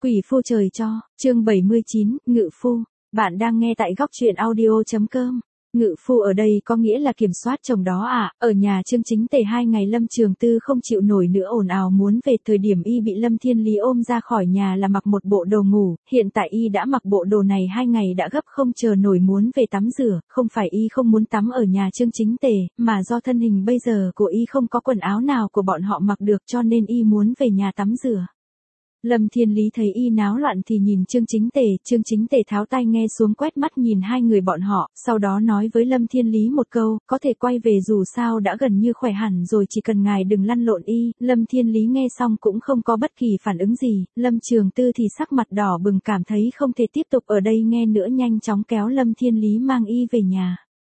Quỷ phu trời cho, chương 79, Ngự phu. Bạn đang nghe tại góc truyện audio.com. Ngự phu ở đây có nghĩa là kiểm soát chồng đó à? Ở nhà Chương Chính Tề 2 ngày Lâm Trường Tư không chịu nổi nữa ồn ào muốn về, thời điểm y bị Lâm Thiên Lý ôm ra khỏi nhà là mặc một bộ đồ ngủ, hiện tại y đã mặc bộ đồ này 2 ngày đã gấp không chờ nổi muốn về tắm rửa, không phải y không muốn tắm ở nhà Chương Chính Tề, mà do thân hình bây giờ của y không có quần áo nào của bọn họ mặc được cho nên y muốn về nhà tắm rửa. Lâm Thiên Lý thấy y náo loạn thì nhìn Chương Chính Tề tháo tai nghe xuống quét mắt nhìn hai người bọn họ, sau đó nói với Lâm Thiên Lý một câu, có thể quay về dù sao đã gần như khỏe hẳn rồi, chỉ cần ngài đừng lăn lộn y. Lâm Thiên Lý nghe xong cũng không có bất kỳ phản ứng gì, Lâm Trường Tư thì sắc mặt đỏ bừng cảm thấy không thể tiếp tục ở đây nghe nữa, nhanh chóng kéo Lâm Thiên Lý mang y về nhà.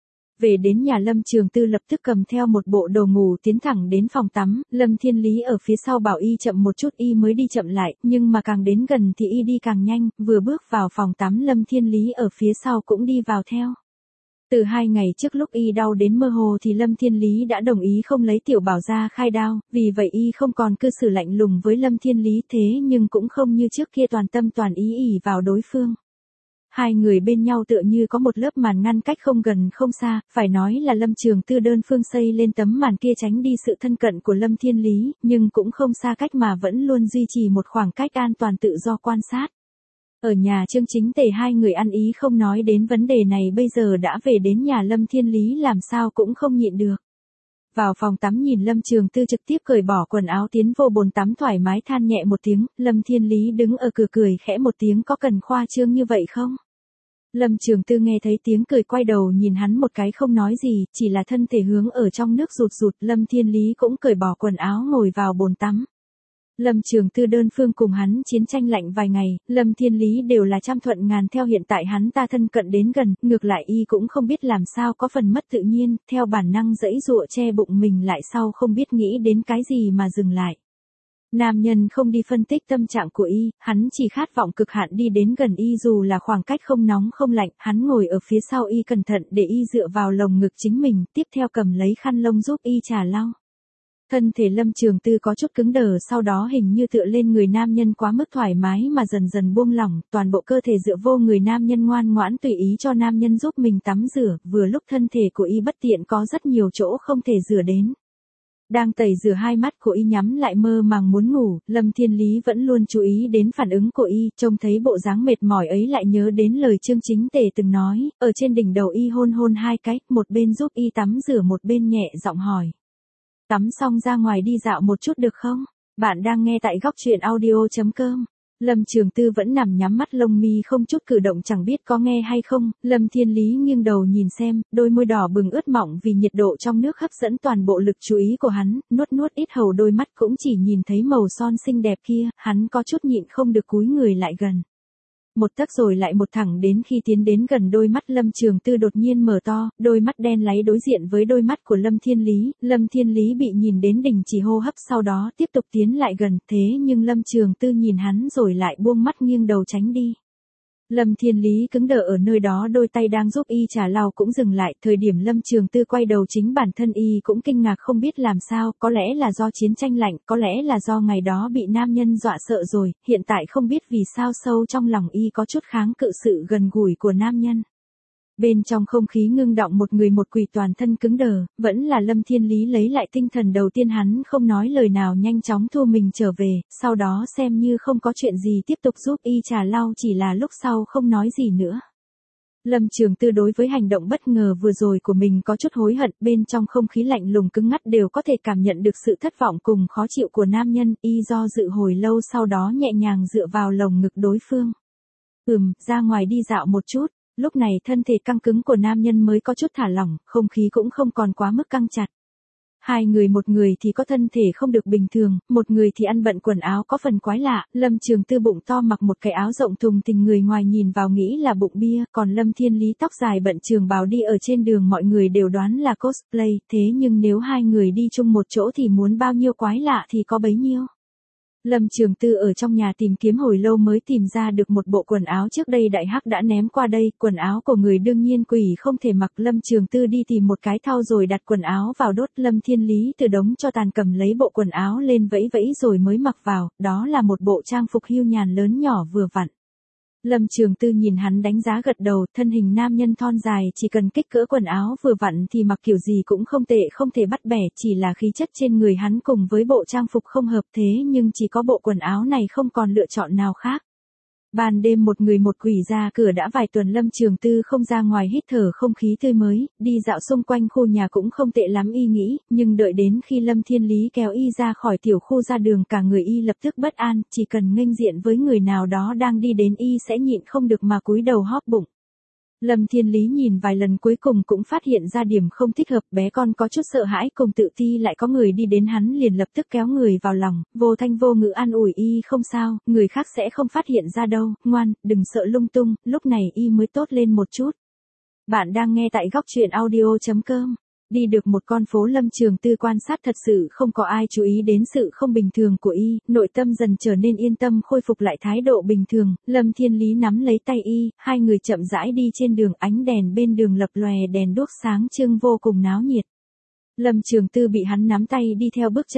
Về đến nhà Lâm Trường Tư lập tức cầm theo một bộ đồ ngủ tiến thẳng đến phòng tắm, Lâm Thiên Lý ở phía sau bảo y chậm một chút y mới đi chậm lại, nhưng mà càng đến gần thì y đi càng nhanh, vừa bước vào phòng tắm Lâm Thiên Lý ở phía sau cũng đi vào theo. Từ 2 ngày trước lúc y đau đến mơ hồ thì Lâm Thiên Lý đã đồng ý không lấy Tiểu Bảo ra khai đao, vì vậy y không còn cư xử lạnh lùng với Lâm Thiên Lý, thế nhưng cũng không như trước kia toàn tâm toàn ý ỷ vào đối phương. Hai người bên nhau tựa như có một lớp màn ngăn cách không gần không xa, phải nói là Lâm Trường Tư đơn phương xây lên tấm màn kia tránh đi sự thân cận của Lâm Thiên Lý, nhưng cũng không xa cách mà vẫn luôn duy trì một khoảng cách an toàn tự do quan sát. Ở nhà Chương Chính Tề hai người ăn ý không nói đến vấn đề này, bây giờ đã về đến nhà Lâm Thiên Lý làm sao cũng không nhịn được. Vào phòng tắm nhìn Lâm Trường Tư trực tiếp cởi bỏ quần áo tiến vô bồn tắm thoải mái than nhẹ một tiếng, Lâm Thiên Lý đứng ở cửa cười khẽ một tiếng, có cần khoa trương như vậy không? Lâm Trường Tư nghe thấy tiếng cười quay đầu nhìn hắn một cái không nói gì, chỉ là thân thể hướng ở trong nước rụt rụt, Lâm Thiên Lý cũng cởi bỏ quần áo ngồi vào bồn tắm. Lâm Trường Tư đơn phương cùng hắn chiến tranh lạnh vài ngày, Lâm Thiên Lý đều là trăm thuận ngàn theo, hiện tại hắn ta thân cận đến gần, ngược lại y cũng không biết làm sao có phần mất tự nhiên, theo bản năng giãy giụa che bụng mình lại, sau không biết nghĩ đến cái gì mà dừng lại. Nam nhân không đi phân tích tâm trạng của y, hắn chỉ khát vọng cực hạn đi đến gần y dù là khoảng cách không nóng không lạnh, hắn ngồi ở phía sau y cẩn thận để y dựa vào lồng ngực chính mình, tiếp theo cầm lấy khăn lông giúp y trà lau. Thân thể Lâm Trường Tư có chút cứng đờ, sau đó hình như tựa lên người nam nhân quá mức thoải mái mà dần dần buông lỏng, toàn bộ cơ thể dựa vô người nam nhân ngoan ngoãn tùy ý cho nam nhân giúp mình tắm rửa, vừa lúc thân thể của y bất tiện có rất nhiều chỗ không thể rửa đến. Đang tẩy rửa, hai mắt của y nhắm lại mơ màng muốn ngủ, Lâm Thiên Lý vẫn luôn chú ý đến phản ứng của y, trông thấy bộ dáng mệt mỏi ấy lại nhớ đến lời Chương Chính Tề từng nói, ở trên đỉnh đầu y hôn hôn hai cái, một bên giúp y tắm rửa một bên nhẹ giọng hỏi. Tắm xong ra ngoài đi dạo một chút được không? Bạn đang nghe tại góc truyện audio.com. Lâm Trường Tư vẫn nằm nhắm mắt, lông mi không chút cử động, chẳng biết có nghe hay không. Lâm Thiên Lý nghiêng đầu nhìn xem, đôi môi đỏ bừng ướt mọng vì nhiệt độ trong nước hấp dẫn toàn bộ lực chú ý của hắn, nuốt ít hầu, đôi mắt cũng chỉ nhìn thấy màu son xinh đẹp kia, hắn có chút nhịn không được cúi người lại gần. Một tấc rồi lại một, thẳng đến khi tiến đến gần đôi mắt Lâm Trường Tư đột nhiên mở to, đôi mắt đen láy đối diện với đôi mắt của Lâm Thiên Lý, Lâm Thiên Lý bị nhìn đến đình chỉ hô hấp, sau đó tiếp tục tiến lại gần, thế nhưng Lâm Trường Tư nhìn hắn rồi lại buông mắt nghiêng đầu tránh đi. Lâm Thiên Lý cứng đờ ở nơi đó, đôi tay đang giúp y trà lau cũng dừng lại, thời điểm Lâm Trường Tư quay đầu chính bản thân y cũng kinh ngạc không biết làm sao, có lẽ là do chiến tranh lạnh, có lẽ là do ngày đó bị nam nhân dọa sợ rồi, hiện tại không biết vì sao sâu trong lòng y có chút kháng cự sự gần gũi của nam nhân. Bên trong không khí ngưng động, một người một quỷ toàn thân cứng đờ, vẫn là Lâm Thiên Lý lấy lại tinh thần đầu tiên, hắn không nói lời nào nhanh chóng thu mình trở về, sau đó xem như không có chuyện gì tiếp tục giúp y trà lau, chỉ là lúc sau không nói gì nữa. Lâm Trường Tư đối với hành động bất ngờ vừa rồi của mình có chút hối hận, bên trong không khí lạnh lùng cứng ngắt đều có thể cảm nhận được sự thất vọng cùng khó chịu của nam nhân, y do dự hồi lâu sau đó nhẹ nhàng dựa vào lồng ngực đối phương. Ra ngoài đi dạo một chút. Lúc này thân thể căng cứng của nam nhân mới có chút thả lỏng, không khí cũng không còn quá mức căng chặt. Hai người, một người thì có thân thể không được bình thường, một người thì ăn bận quần áo có phần quái lạ. Lâm Trường Tư bụng to mặc một cái áo rộng thùng thình, người ngoài nhìn vào nghĩ là bụng bia, còn Lâm Thiên Lý tóc dài bận trường bào đi ở trên đường, mọi người đều đoán là cosplay, thế nhưng nếu hai người đi chung một chỗ thì muốn bao nhiêu quái lạ thì có bấy nhiêu. Lâm Trường Tư ở trong nhà tìm kiếm hồi lâu mới tìm ra được một bộ quần áo trước đây Đại Hắc đã ném qua đây, quần áo của người đương nhiên quỷ không thể mặc. Lâm Trường Tư đi tìm một cái thau rồi đặt quần áo vào đốt. Lâm Thiên Lý từ đống cho tàn cầm lấy bộ quần áo lên vẫy vẫy rồi mới mặc vào, đó là một bộ trang phục hưu nhàn lớn nhỏ vừa vặn. Lâm Trường Tư nhìn hắn đánh giá gật đầu, thân hình nam nhân thon dài chỉ cần kích cỡ quần áo vừa vặn thì mặc kiểu gì cũng không tệ, không thể bắt bẻ, chỉ là khí chất trên người hắn cùng với bộ trang phục không hợp, thế nhưng chỉ có bộ quần áo này không còn lựa chọn nào khác. Ban đêm một người một quỷ ra cửa đã vài tuần, Lâm Trường Tư không ra ngoài hít thở không khí tươi mới, đi dạo xung quanh khu nhà cũng không tệ lắm y nghĩ, nhưng đợi đến khi Lâm Thiên Lý kéo y ra khỏi tiểu khu ra đường cả người y lập tức bất an, chỉ cần nghênh diện với người nào đó đang đi đến y sẽ nhịn không được mà cúi đầu hóp bụng. Lâm Thiên Lý nhìn vài lần cuối cùng cũng phát hiện ra điểm không thích hợp, bé con có chút sợ hãi cùng tự ti lại có người đi đến hắn liền lập tức kéo người vào lòng, vô thanh vô ngữ an ủi y không sao, người khác sẽ không phát hiện ra đâu, ngoan, đừng sợ lung tung, lúc này y mới tốt lên một chút. Bạn đang nghe tại góc truyện audio.com. Đi được một con phố Lâm Trường Tư quan sát thật sự không có ai chú ý đến sự không bình thường của y, nội tâm dần trở nên yên tâm khôi phục lại thái độ bình thường, Lâm Thiên Lý nắm lấy tay y, hai người chậm rãi đi trên đường, ánh đèn bên đường lập lòe đèn đuốc sáng trưng vô cùng náo nhiệt. Lâm Trường Tư bị hắn nắm tay đi theo bước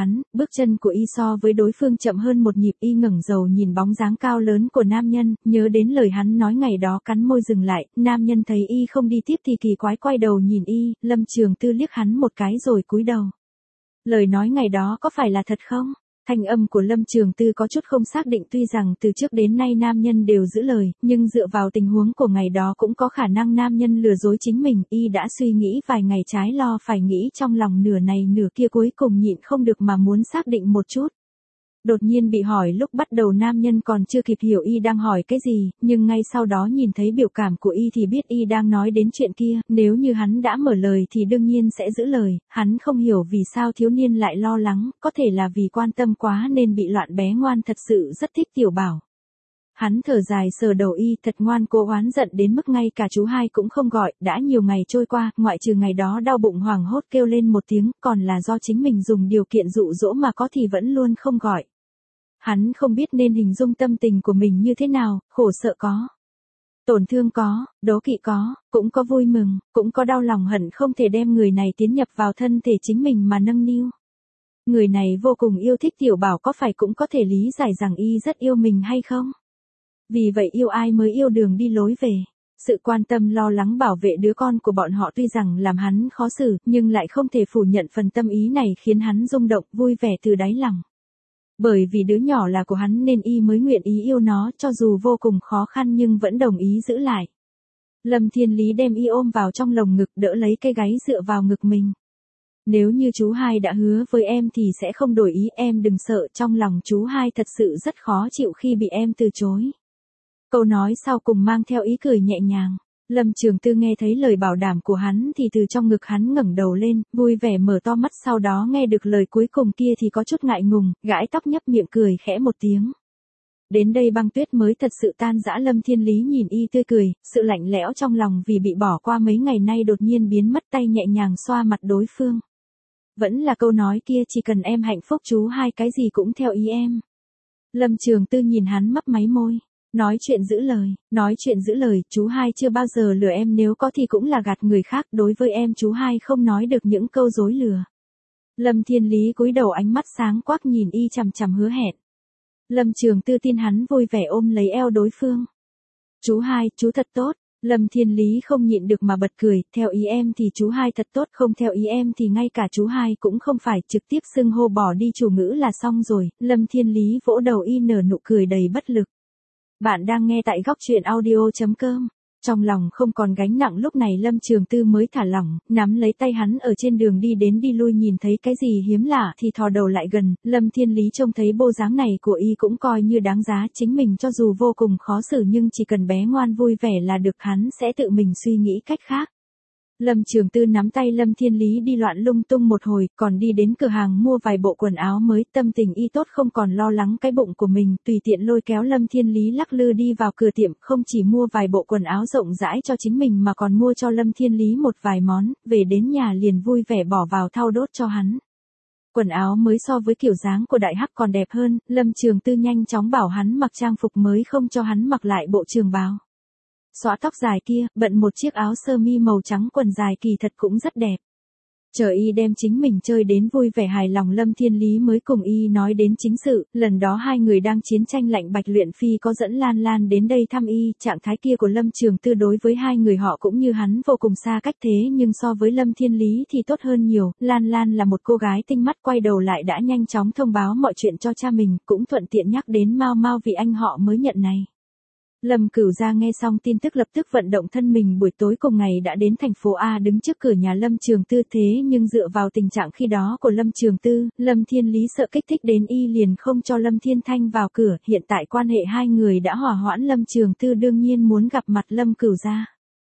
chân của y so với đối phương chậm hơn một nhịp, y ngẩng đầu nhìn bóng dáng cao lớn của nam nhân, nhớ đến lời hắn nói ngày đó cắn môi dừng lại, nam nhân thấy y không đi tiếp thì kỳ quái quay đầu nhìn y, Lâm Trường Tư liếc hắn một cái rồi cúi đầu. Lời nói ngày đó có phải là thật không? Thanh âm của Lâm Trường Tư có chút không xác định, tuy rằng từ trước đến nay nam nhân đều giữ lời, nhưng dựa vào tình huống của ngày đó cũng có khả năng nam nhân lừa dối chính mình, y đã suy nghĩ vài ngày trái lo phải nghĩ trong lòng nửa này nửa kia cuối cùng nhịn không được mà muốn xác định một chút. Đột nhiên bị hỏi lúc bắt đầu nam nhân còn chưa kịp hiểu y đang hỏi cái gì, nhưng ngay sau đó nhìn thấy biểu cảm của y thì biết y đang nói đến chuyện kia, nếu như hắn đã mở lời thì đương nhiên sẽ giữ lời, hắn không hiểu vì sao thiếu niên lại lo lắng, có thể là vì quan tâm quá nên bị loạn, bé ngoan thật sự rất thích Tiểu Bảo. Hắn thở dài sờ đầu y, thật ngoan, cô oán giận đến mức ngay cả chú hai cũng không gọi, đã nhiều ngày trôi qua, ngoại trừ ngày đó đau bụng hoảng hốt kêu lên một tiếng, còn là do chính mình dùng điều kiện dụ dỗ mà có thì vẫn luôn không gọi. Hắn không biết nên hình dung tâm tình của mình như thế nào, khổ sợ có, tổn thương có, đố kỵ có, cũng có vui mừng, cũng có đau lòng hận không thể đem người này tiến nhập vào thân thể chính mình mà nâng niu. Người này vô cùng yêu thích Tiểu Bảo, có phải cũng có thể lý giải rằng y rất yêu mình hay không? Vì vậy yêu ai mới yêu đường đi lối về. Sự quan tâm lo lắng bảo vệ đứa con của bọn họ tuy rằng làm hắn khó xử, nhưng lại không thể phủ nhận phần tâm ý này khiến hắn rung động, vui vẻ từ đáy lòng. Bởi vì đứa nhỏ là của hắn nên y mới nguyện ý yêu nó, cho dù vô cùng khó khăn nhưng vẫn đồng ý giữ lại. Lâm Thiên Lý đem y ôm vào trong lồng ngực, đỡ lấy cây gáy dựa vào ngực mình. Nếu như chú hai đã hứa với em thì sẽ không đổi ý, em đừng sợ, trong lòng chú hai thật sự rất khó chịu khi bị em từ chối. Câu nói sau cùng mang theo ý cười nhẹ nhàng. Lâm Trường Tư nghe thấy lời bảo đảm của hắn thì từ trong ngực hắn ngẩng đầu lên, vui vẻ mở to mắt, sau đó nghe được lời cuối cùng kia thì có chút ngại ngùng, gãi tóc nhấp miệng cười khẽ một tiếng. Đến đây băng tuyết mới thật sự tan rã. Lâm Thiên Lý nhìn y tươi cười, sự lạnh lẽo trong lòng vì bị bỏ qua mấy ngày nay đột nhiên biến mất, tay nhẹ nhàng xoa mặt đối phương. Vẫn là câu nói kia, chỉ cần em hạnh phúc chú hai cái gì cũng theo ý em. Lâm Trường Tư nhìn hắn mấp máy môi. Nói chuyện giữ lời, chú hai chưa bao giờ lừa em, nếu có thì cũng là gạt người khác, đối với em chú hai không nói được những câu dối lừa. Lâm Thiên Lý cúi đầu, ánh mắt sáng quắc nhìn y chằm chằm hứa hẹn. Lâm Trường Tư tin hắn, vui vẻ ôm lấy eo đối phương. Chú hai, chú thật tốt. Lâm Thiên Lý không nhịn được mà bật cười, theo ý em thì chú hai thật tốt, không theo ý em thì ngay cả chú hai cũng không phải, trực tiếp xưng hô bỏ đi chủ ngữ là xong rồi. Lâm Thiên Lý vỗ đầu y, nở nụ cười đầy bất lực. Bạn đang nghe tại góc truyện audio.com. Trong lòng không còn gánh nặng, lúc này Lâm Trường Tư mới thả lỏng, nắm lấy tay hắn ở trên đường đi đến đi lui, nhìn thấy cái gì hiếm lạ thì thò đầu lại gần. Lâm Thiên Lý trông thấy bộ dáng này của y cũng coi như đáng giá, chính mình cho dù vô cùng khó xử nhưng chỉ cần bé ngoan vui vẻ là được, hắn sẽ tự mình suy nghĩ cách khác. Lâm Trường Tư nắm tay Lâm Thiên Lý đi loạn lung tung một hồi, còn đi đến cửa hàng mua vài bộ quần áo mới, tâm tình y tốt không còn lo lắng cái bụng của mình, tùy tiện lôi kéo Lâm Thiên Lý lắc lư đi vào cửa tiệm, không chỉ mua vài bộ quần áo rộng rãi cho chính mình mà còn mua cho Lâm Thiên Lý một vài món, về đến nhà liền vui vẻ bỏ vào thau đốt cho hắn. quần áo mới so với kiểu dáng của đại hắc còn đẹp hơn, Lâm Trường Tư nhanh chóng bảo hắn mặc trang phục mới không cho hắn mặc lại bộ trường bào. Xõa tóc dài kia, bận một chiếc áo sơ mi màu trắng quần dài kỳ thật cũng rất đẹp. Chờ y đem chính mình chơi đến vui vẻ hài lòng, Lâm Thiên Lý mới cùng y nói đến chính sự, lần đó hai người đang chiến tranh lạnh Bạch Luyện Phi có dẫn Lan Lan đến đây thăm y, trạng thái kia của Lâm Trường Tư đối với hai người họ cũng như hắn vô cùng xa cách, thế nhưng so với Lâm Thiên Lý thì tốt hơn nhiều, Lan Lan là một cô gái tinh mắt, quay đầu lại đã nhanh chóng thông báo mọi chuyện cho cha mình, cũng thuận tiện nhắc đến Mao Mao vì anh họ mới nhận này. Lâm Cửu Gia nghe xong tin tức lập tức vận động thân mình, buổi tối cùng ngày đã đến thành phố A đứng trước cửa nhà Lâm Trường Tư, thế nhưng dựa vào tình trạng khi đó của Lâm Trường Tư, Lâm Thiên Lý sợ kích thích đến y liền không cho Lâm Thiên Thanh vào cửa, hiện tại quan hệ hai người đã hòa hoãn, Lâm Trường Tư đương nhiên muốn gặp mặt Lâm Cửu Gia.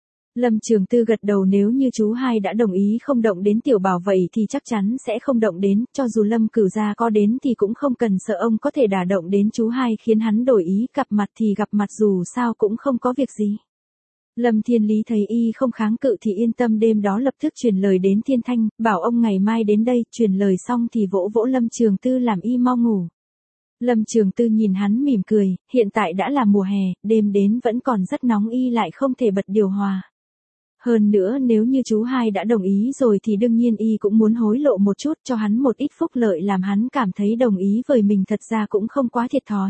Lâm Trường Tư gật đầu, nếu như chú hai đã đồng ý không động đến tiểu bảo vậy thì chắc chắn sẽ không động đến, cho dù Lâm Cửu Gia có đến thì cũng không cần sợ ông có thể đả động đến chú hai khiến hắn đổi ý, gặp mặt thì gặp mặt, dù sao cũng không có việc gì. Lâm Thiên Lý thấy y không kháng cự thì yên tâm, đêm đó lập tức truyền lời đến Thiên Thanh, bảo ông ngày mai đến đây, truyền lời xong thì vỗ vỗ Lâm Trường Tư làm y mau ngủ. Lâm Trường Tư nhìn hắn mỉm cười, hiện tại đã là mùa hè, đêm đến vẫn còn rất nóng, y lại không thể bật điều hòa. Hơn nữa nếu như chú hai đã đồng ý rồi thì đương nhiên y cũng muốn hối lộ một chút cho hắn một ít phúc lợi, làm hắn cảm thấy đồng ý với mình thật ra cũng không quá thiệt thòi.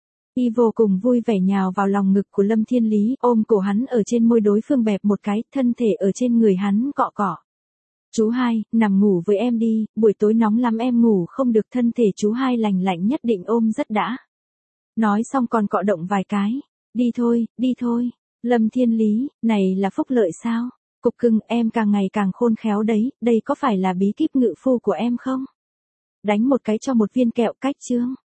Y vô cùng vui vẻ nhào vào lòng ngực của Lâm Thiên Lý, ôm cổ hắn ở trên môi đối phương bẹp một cái, thân thể ở trên người hắn cọ cọ. Chú hai, nằm ngủ với em đi, buổi tối nóng lắm em ngủ không được, thân thể chú hai lành lạnh nhất định ôm rất đã. Nói xong còn cọ động vài cái. Đi thôi, đi thôi. Lâm Thiên Lý, này là phúc lợi sao? Cục cưng, em càng ngày càng khôn khéo đấy, đây có phải là bí kíp ngự phu của em không? Đánh một cái cho một viên kẹo, cách chương.